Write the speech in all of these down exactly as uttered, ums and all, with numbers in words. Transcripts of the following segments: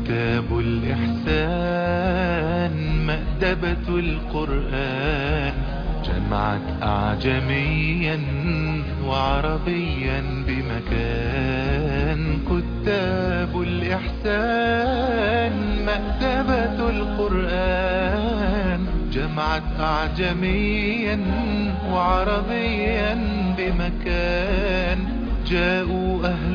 كتاب الإحسان مأدبة القرآن جمعت أعجميا وعربيا بمكان. كتاب الإحسان مأدبة القرآن جمعت أعجميا وعربيا بمكان. جاءوا أهل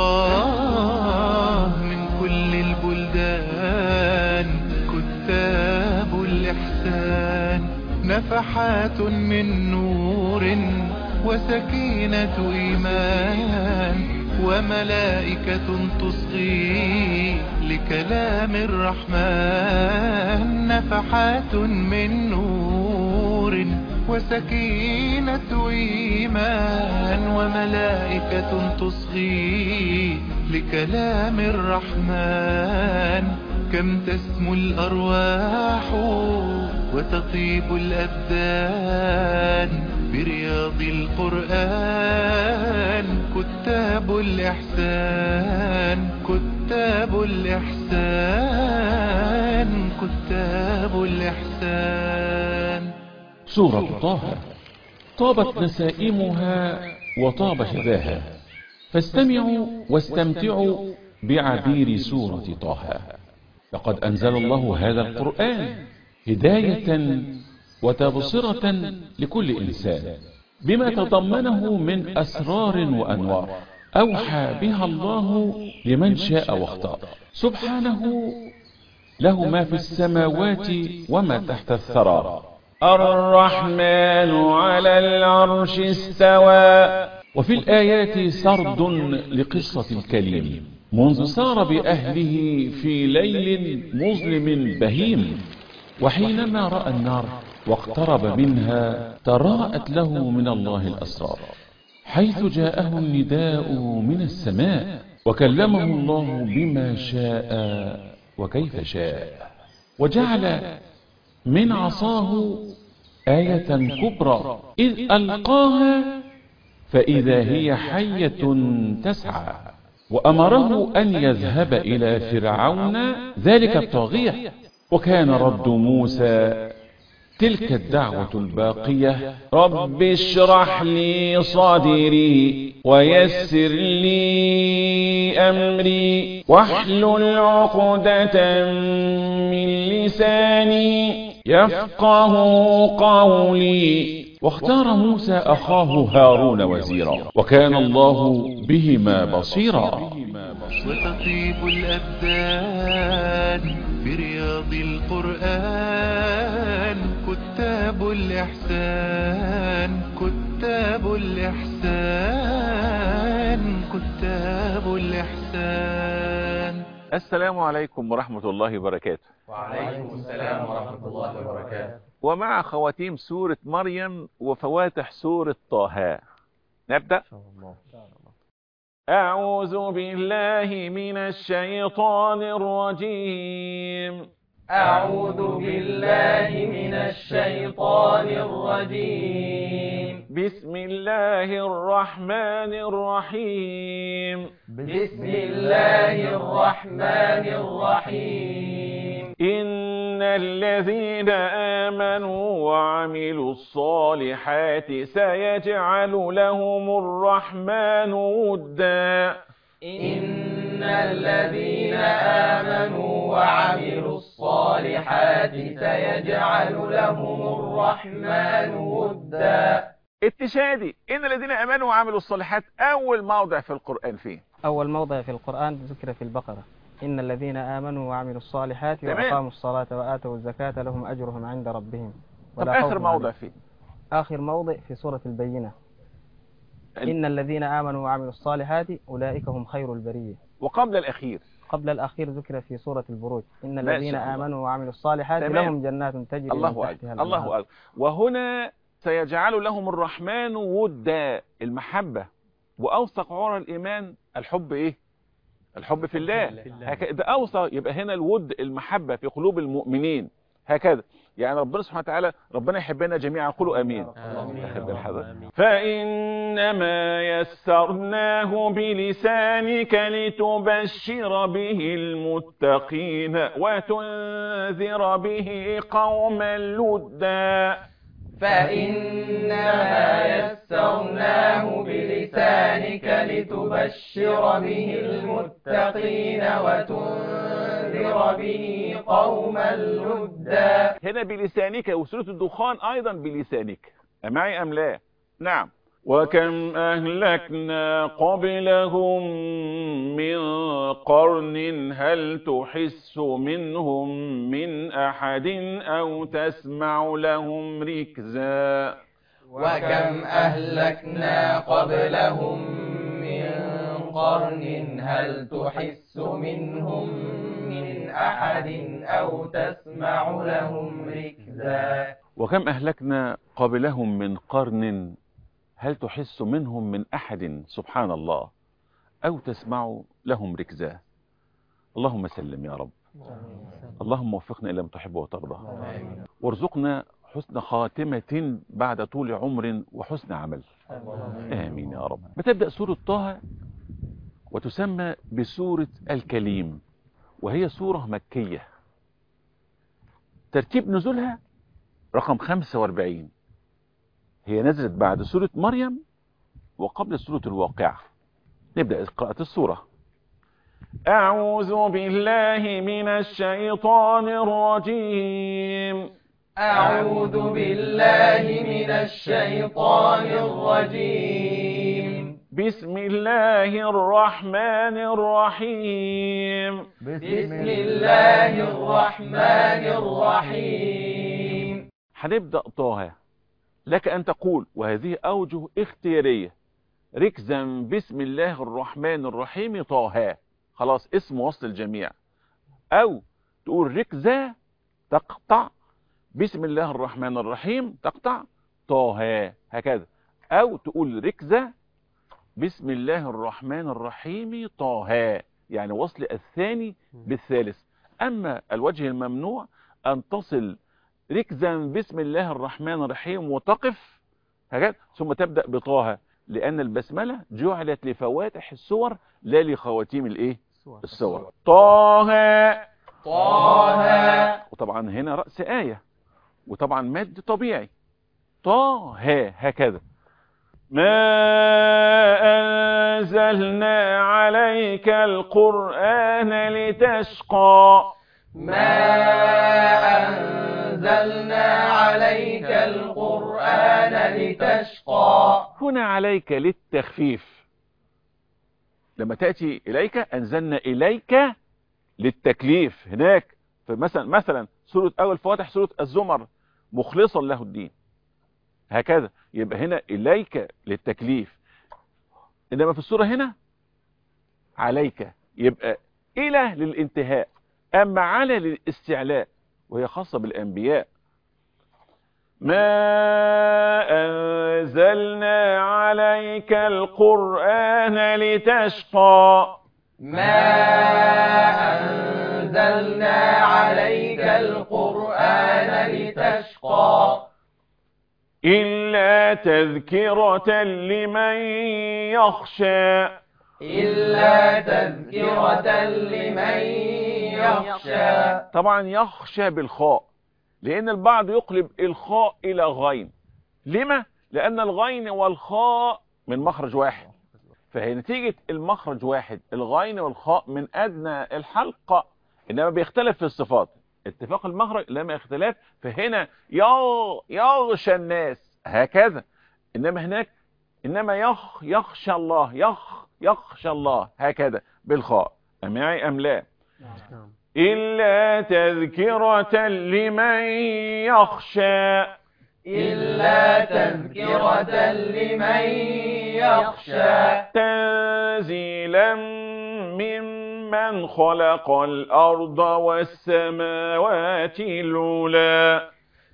الله من كل البلدان. كتاب الإحسان نفحات من نور وسكينة إيمان وملائكة تصغي لكلام الرحمن. نفحات من نور وسكينة إيمان وملائكة تصغي لكلام الرحمن. كم تسمو الأرواح وتطيب الأبدان برياض القرآن. كتاب الإحسان كتاب الإحسان كتاب الإحسان. سورة طه طابت نسائمها وطاب شذاها، فاستمعوا واستمتعوا بعبير سورة طه. لقد أنزل الله هذا القرآن هداية وتبصرة لكل إنسان بما تضمنه من أسرار وأنوار أوحى بها الله لمن شاء واختار. سبحانه له ما في السماوات وما تحت الثرى. الرحمن على العرش استوى. وفي الآيات سرد لقصة الكليم منذ سار بأهله في ليل مظلم بهيم، وحينما رأى النار واقترب منها تراءت له من الله الأسرار، حيث جاءه النداء من السماء وكلمه الله بما شاء وكيف شاء، وجعل من عصاه آية كبرى إذ ألقاها فإذا هي حية تسعى، وأمره أن يذهب إلى فرعون ذلك الطاغية. وكان رد موسى تلك الدعوة الباقية: رب اشرح لي صدري ويسر لي أمري واحلل عقدة من لساني يفقه قولي. واختار موسى أخاه هارون وزيرا، وكان الله بهما بصيرا. وتطيب الأبدان برياض القرآن. كتاب الإحسان كتاب الإحسان كتاب الإحسان. السلام عليكم ورحمة الله وبركاته. وعليكم السلام ورحمة الله وبركاته. ومع خواتيم سورة مريم وفواتح سورة طه نبدأ. أعوذ بالله من الشيطان الرجيم. أعوذ بالله من الشيطان الرجيم. بسم الله الرحمن الرحيم. بسم الله الرحمن الرحيم. إن الذين آمنوا وعملوا الصالحات سيجعل لهم الرحمن ودا. إن الذين آمنوا وعملوا الصالحات سيجعل لهم الرحمن ودا. التشادي إن الذين آمنوا وعملوا الصالحات أول موضع في القرآن فيه؟ أول موضع في القرآن ذكر في البقرة: إن الذين آمنوا وعملوا الصالحات وأقاموا الصلاة وآتوا الزكاة لهم أجرهم عند ربهم. طب آخر موضع فيه؟ آخر موضع في سورة البينة: إن الذين آمنوا وعملوا الصالحات أولئك هم خير البرية. وقبل الأخير؟ قبل الأخير ذكر في سورة البروج: إن الذين آمنوا وعملوا الصالحات لهم جنات تجري من تحتها الأنهار. الله أكبر. وهنا سيجعل لهم الرحمن ودا، المحبة. وأوثق عرى الإيمان الحب إيه؟ الحب في الله. ده أوثق. يبقى هنا الود المحبة في قلوب المؤمنين هكذا. يعني ربنا سبحانه وتعالى ربنا يحبنا جميعا، قولوا امين. فإنما يسرناه بلسانك لتبشر به المتقين وتنذر به قوما لدا. فإنما يسرناه بلسانك لتبشر به المتقين وتنذر به قوما لدا. هنا بلسانك، وسورة الدخان أيضا بلسانك، معي أم لا؟ نعم. وكم أهلكنا قبلهم من قرن هل تحس منهم من أحد أو تسمع لهم ركزا. وكم أهلكنا قبلهم من قرن هل تحس منهم من أحد أو تسمع لهم ركزا. وكم أهلكنا قبلهم من قرن هل تحس منهم من أحد، سبحان الله، أو تسمع لهم ركزا. اللهم سلم يا رب. اللهم وفقنا إلى ما تحب وترضى، وارزقنا حسن خاتمة بعد طول عمر وحسن عمل، آمين يا رب. بتبدأ سورة طه وتسمى بسورة الكليم، وهي سورة مكية. ترتيب نزولها رقم خمسة وأربعين، هي نزلت بعد سورة مريم وقبل سورة الواقعة. نبدأ قراءة السورة. أعوذ بالله من الشيطان الرجيم. أعوذ بالله من الشيطان الرجيم. بسم الله الرحمن الرحيم. بسم الله الرحمن الرحيم. هنبدأ طه، لك أن تقول، وهذه أوجه اختيارية، ركزا بسم الله الرحمن الرحيم طه، خلاص اسم وصل الجميع. أو تقول ركزا تقطع بسم الله الرحمن الرحيم تقطع طه، هكذا. أو تقول ركزا بسم الله الرحمن الرحيم طه، يعني وصل الثاني بالثالث. أما الوجه الممنوع أن تصل ركزا بسم الله الرحمن الرحيم وتقف هكذا ثم تبدأ بطه، لأن البسملة جعلت لفواتح السور لا لخواتيم الايه السور. طه طه. وطبعا هنا رأس آية، وطبعا مد طبيعي. طه هكذا. ما أنزلنا عليك القرآن لتشقى. ما أنزلنا عليك القرآن لتشقى. هنا عليك للتخفيف، لما تأتي إليك أنزلنا إليك للتكليف. هناك فمثلا مثلا سورة أول فواتح سورة الزمر مخلصا له الدين، هكذا. يبقى هنا إليك للتكليف، إنما في السورة هنا عليك، يبقى إلى للانتهاء، أما على للاستعلاء، وهي خاصة بالأنبياء. ما أنزلنا عليك القرآن لتشقى. ما أنزلنا عليك القرآن لتشقى. إلا تذكرة لمن يخشى. إلا تذكرة لمن يخشى. طبعا يخشى بالخاء، لأن البعض يقلب الخاء إلى غين. لما؟ لأن الغين والخاء من مخرج واحد، فهي نتيجة المخرج واحد، الغين والخاء من أدنى الحلقة، إنما بيختلف في الصفات. اتفاق المخرج لما اختلاف، فهنا يغشى الناس هكذا، إنما هناك إنما يخ يخشى الله، يخ يخشى الله هكذا بالخاء. أمعي أم لا؟ إلا تذكرة لمن يخشى. إلا تذكرة لمن يخشى. تنزيلا ممن خلق الأرض والسماوات العلى.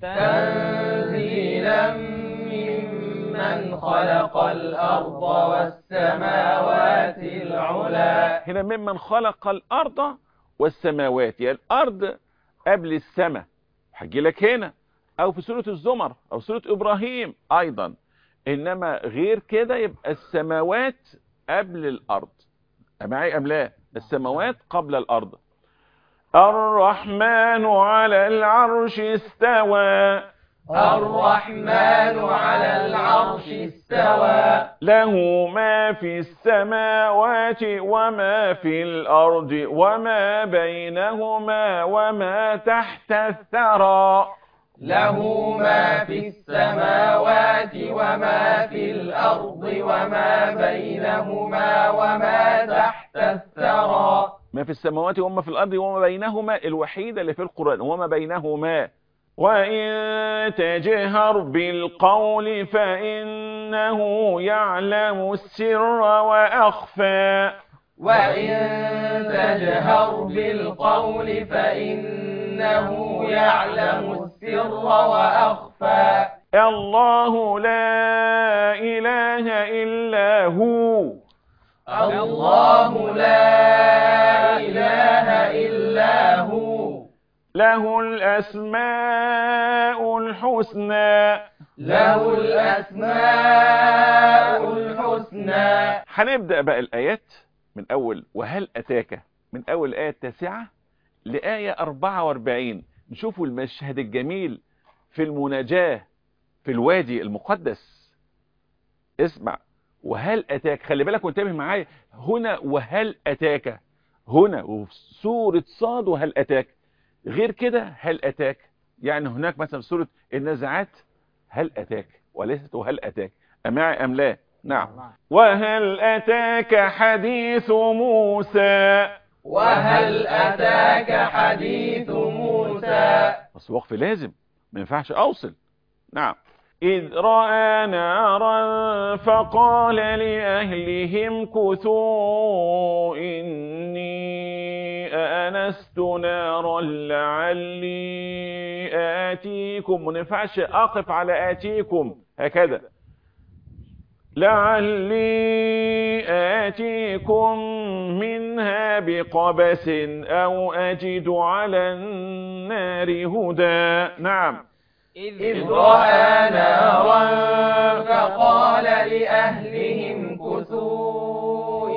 تنزيلا ممن خلق الأرض والسماوات العلى. هنا ممن خلق الأرض والسماوات، يعني الأرض قبل السماء، هجي لك هنا، او في سورة الزمر او سورة ابراهيم ايضا. انما غير كده يبقى السماوات قبل الارض. معي ام لا؟ السماوات قبل الارض. الرحمن على العرش استوى. الرحمن على العرش استوى. له ما في السماوات وما في الأرض وما بينهما وما تحت الثرى. له ما في السماوات وما في الأرض وما بينهما وما تحت الثرى. ما في السماوات وما في الأرض وما بينهما الوحيدة اللي في القرآن وما بينهما. وإن تجهر بالقول فإنه يعلم السر وأخفى. وإن تجهر بالقول فإنه يعلم السر وأخفى. الله لا إله إلا هو. الله لا إله إلا هو. له الأسماء الحسنى. له الأسماء الحسنى. هنبدأ بقى الآيات من أول وهل أتاك، من أول الآية التاسعة لآية أربعة وأربعين. نشوفوا المشهد الجميل في المناجاة في الوادي المقدس. اسمع، وهل أتاك، خلي بالك وانتبه معايا هنا، وهل أتاك هنا وفي سورة صاد وهل أتاك. غير كده هل أتاك، يعني هناك مثلا في سورة النازعات هل أتاك وليست وهل أتاك. أمعي أم لا؟ نعم. وهل أتاك حديث موسى. وهل أتاك حديث موسى. بس وقف لازم، ما ينفعش أوصل. نعم. إذ رأى نارا فقال لأهلهم كثوا إني آنست نارا لعلي آتيكم. ما ينفعش أقف على آتيكم هكذا، لعلي آتيكم منها بقبس أو أجد على النار هدى. نعم. إذ رأى نارا فقال لأهلهم كثوا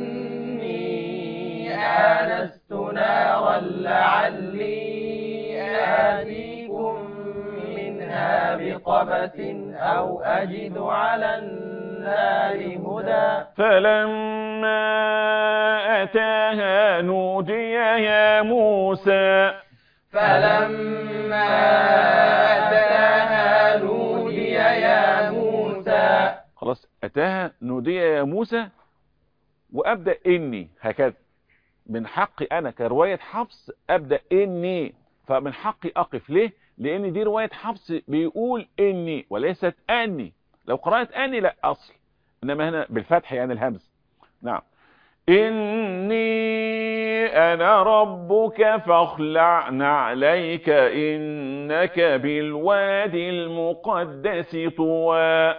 إني آنست نارا لعلي آتيكم منها بقبس أو أجد على النار هدى. فلما أتاها نودي يا موسى. فلما أتاها نودي يا موسى. خلاص، أتاها نودي يا موسى وأبدأ إني هكذا. من حقي أنا كرواية حفص أبدأ إني، فمن حقي أقف. ليه؟ لأن دي رواية حفص بيقول إني وليست أني. لو قرأت أني لا أصل، إنما هنا بالفتح يعني الهمز. نعم. إني أنا ربك فاخلع نعليك إنك بالوادي المقدس طوى.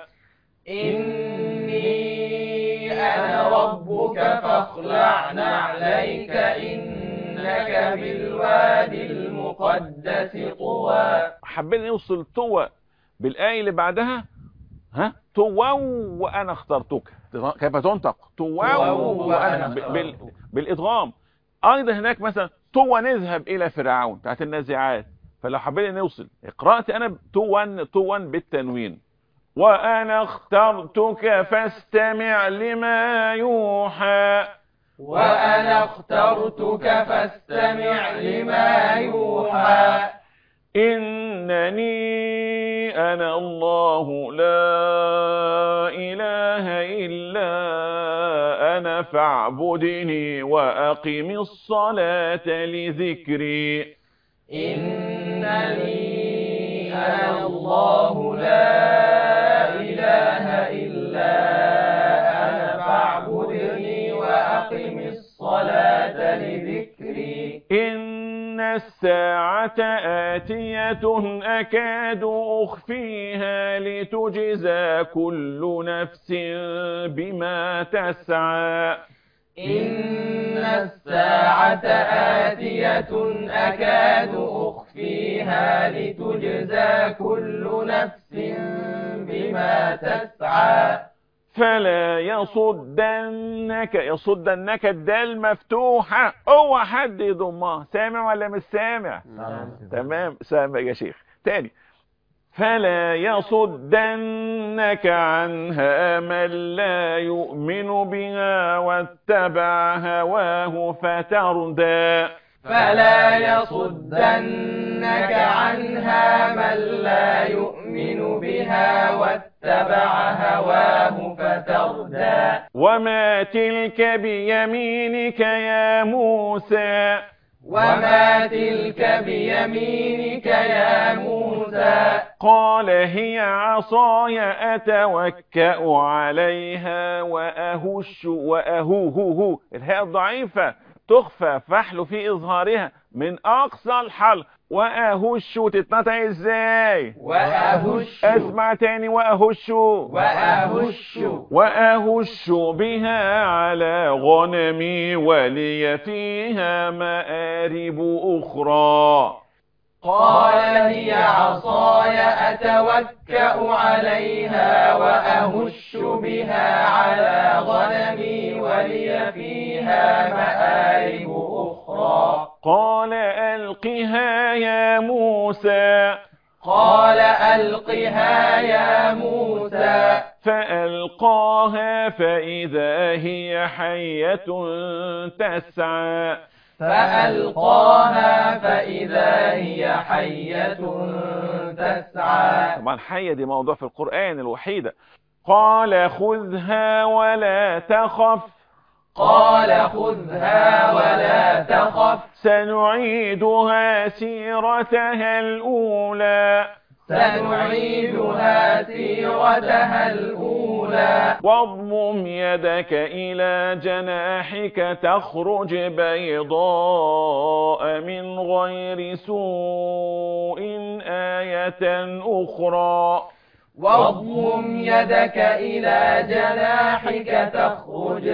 إني أنا ربك فاخلع نعليك إنك بالوادي المقدس طوى. حبينا نوصل طوى بالآية اللي بعدها. ها طوى وأنا اخترتك. كيف تنطق؟ طوى وأنا بال... بالإدغام. أيضا هناك مثلا طوى نذهب إلى فرعون بتاعت النازعات. فلو حبينا نوصل قرأت أنا طوى طوى بالتنوين. وأنا اخترتك فاستمع لما يوحى. وأنا اخترتك فاستمع لما يوحى. إنني أنا الله لا إله إلا أنا فاعبدني وأقم الصلاة لذكري. إنني أنا الله لا إله إلا أنا فاعبدني وأقم الصلاة لذكري. إن الساعة آتية أكاد أخفيها لتجزى كل نفس بما تسعى. إن الساعة آتية أكاد أخفيها لتجزى كل نفس بما تسعى فلا يصدنك، يصدنك الدال مفتوحة، اوعى حد يضمها. سامع ولا مش سامع؟ تمام سامع يا شيخ. تاني، فلا يصدنك عنها من لا يؤمن بها واتبع هواه فتردى. فلا يصدنك عنها من لا يؤمن بها واتبع هواه فتردى. وما تلك بيمينك يا موسى. وما تلك بيمينك يا موسى. قال هي عصاي أتوكأ عليها وأهش وأهوهه. الهاء الضعيفة تخفى فحل في إظهارها من أقصى الحلق. وأهش تتنطق إزاي؟ وأهش. اسمع تاني، وأهش وأهش. وأهش بها على غنمي ولي فيها مآرب أخرى. قال هي عصاي أتوكأ عليها وأهش بها على غنمي ولي فيها مآرب أخرى. قال ألقها يا موسى. قال ألقها يا موسى. فألقاها فإذا هي حية تسعى. فألقاها فإذا هي حية تسعى. طبعا حية دي موضوع في القرآن الوحيدة. قال خذها ولا تخف. قال خذها ولا تخف. سنعيدها سيرتها الأولى. سنعيدها سيرتها الأولى. واضمم يدك إلى جناحك تخرج بيضاء من غير سوء آية أخرى. واضمم يدك إلى جناحك تخرج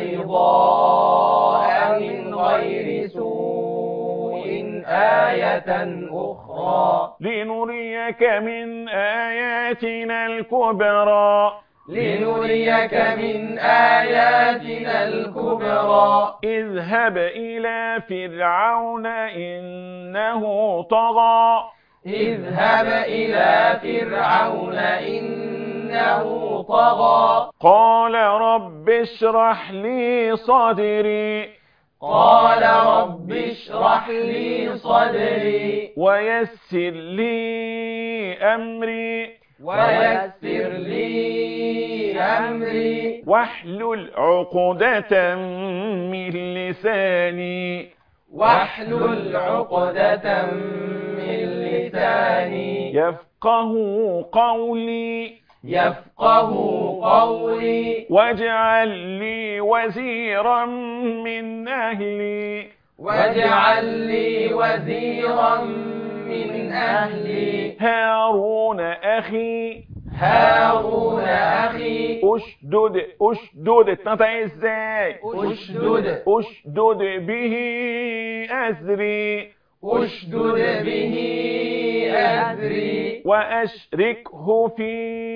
بيضاء من غير سوء آية أخرى. لنريك من آياتنا الكبرى. لنريك من آياتنا الكبرى. اذهب إلى فرعون إنه طغى. اذهب إلى فرعون إنه طغى. قال رب اشرح لي صدري. قال رب اشرح لي صدري. ويسر لي أمري. ويسر لي أمري. واحلل عقدة من لساني. واحلل عقدة من لساني. يفقه قولي. يفقه قولي. واجعل لي وزيرا من أهلي. واجعل لي وزيرا من أهلي. هارون أخي. هارون أخي. أشدد أشدد اتنطق ازاي؟ أشدد. أشدد به أزري. أشدد به أزري. وأشركه في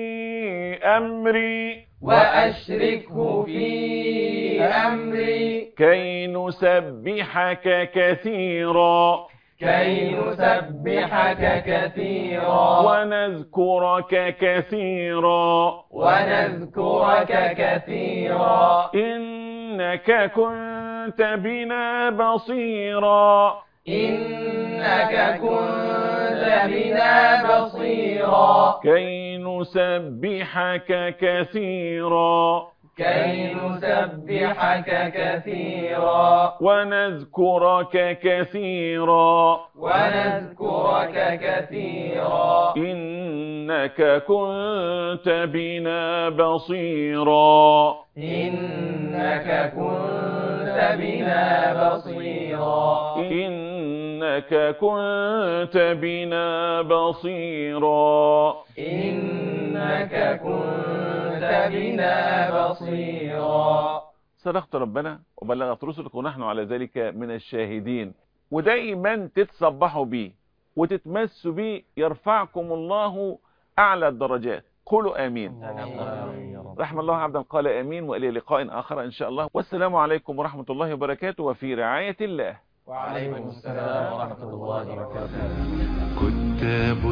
أمري. وأشركه في أمري. كي نسبحك كثيرا. كي نسبحك كثيرا. ونذكرك كثيرا. ونذكرك كثيرا. إنك كنت بنا بصيرا. إنك كنت بنا بصيرا. كي نسبحك كثيرا. كي نسبحك كثيرا. ونذكرك كثيرا. ونذكرك كثيرا. إنك كنت بنا بصيرا. إنك كنت بنا بصيرا. إنك كنت بنا بصيرا. إنك كنت بنا بصيرا. صدقت ربنا وبلغت رسلك ونحن على ذلك من الشاهدين. ودايما تتصبحوا بيه وتتمسوا بيه، يرفعكم الله أعلى الدرجات. قولوا آمين. رحم الله عبدا قال آمين، وإلى لقاء آخر إن شاء الله، والسلام عليكم ورحمة الله وبركاته، وفي رعاية الله. وعليكم السلام ورحمة الله وبركاته. كتاب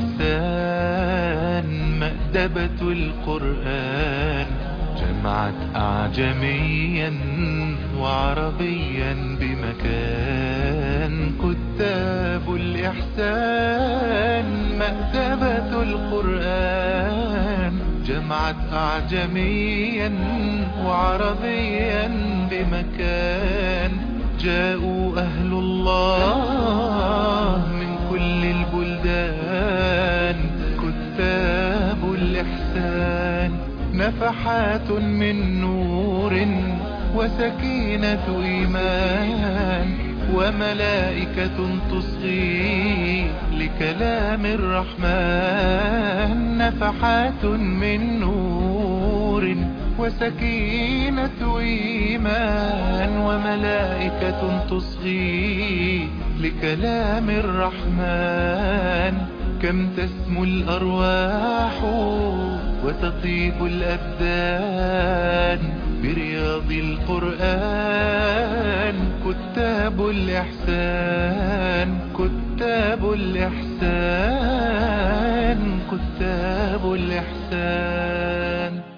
الإحسان مأدبة القرآن، جمعت أعجميا وعربيا بمكان. كتاب الإحسان مأدبة القرآن، جمعت أعجميا وعربيا بمكان. جاءوا أهل الله من كل البلدان، كتاب الإحسان نفحات من نور وسكينة إيمان، وملائكة تصغي لكلام الرحمن. نفحات من نور وسكينة إيمان، وملائكة تصغي لكلام الرحمن. كم تسمو الأرواح وتطيب الأبدان برياض القرآن. كتاب الإحسان، كتاب الإحسان، كتاب الإحسان.